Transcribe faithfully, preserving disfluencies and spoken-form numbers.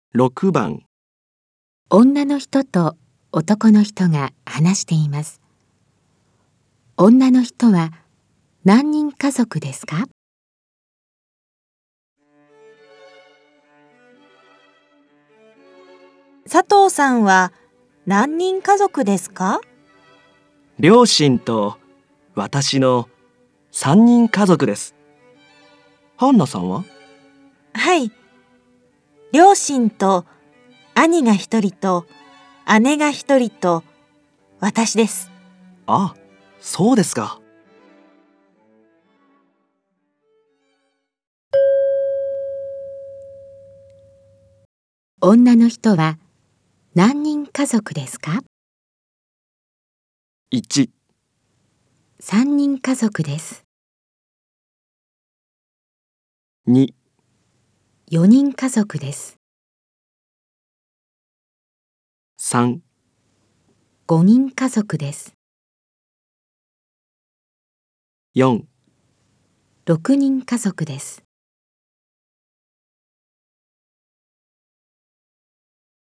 ろくばん、 女の人と男の人が話しています。女の人は何人家族ですか？ 佐藤さんは何人家族ですか？ 両親と私のさんにん家族です。ハンナさんは？ はい。両親と兄が一人と姉が一人と私です。 あ、そうですか。 女の人は何人家族ですか？ いち、 さんにん家族です。 に、 よにん家族です。 さん、 ごにん家族です。 よん、 ろくにん家族です。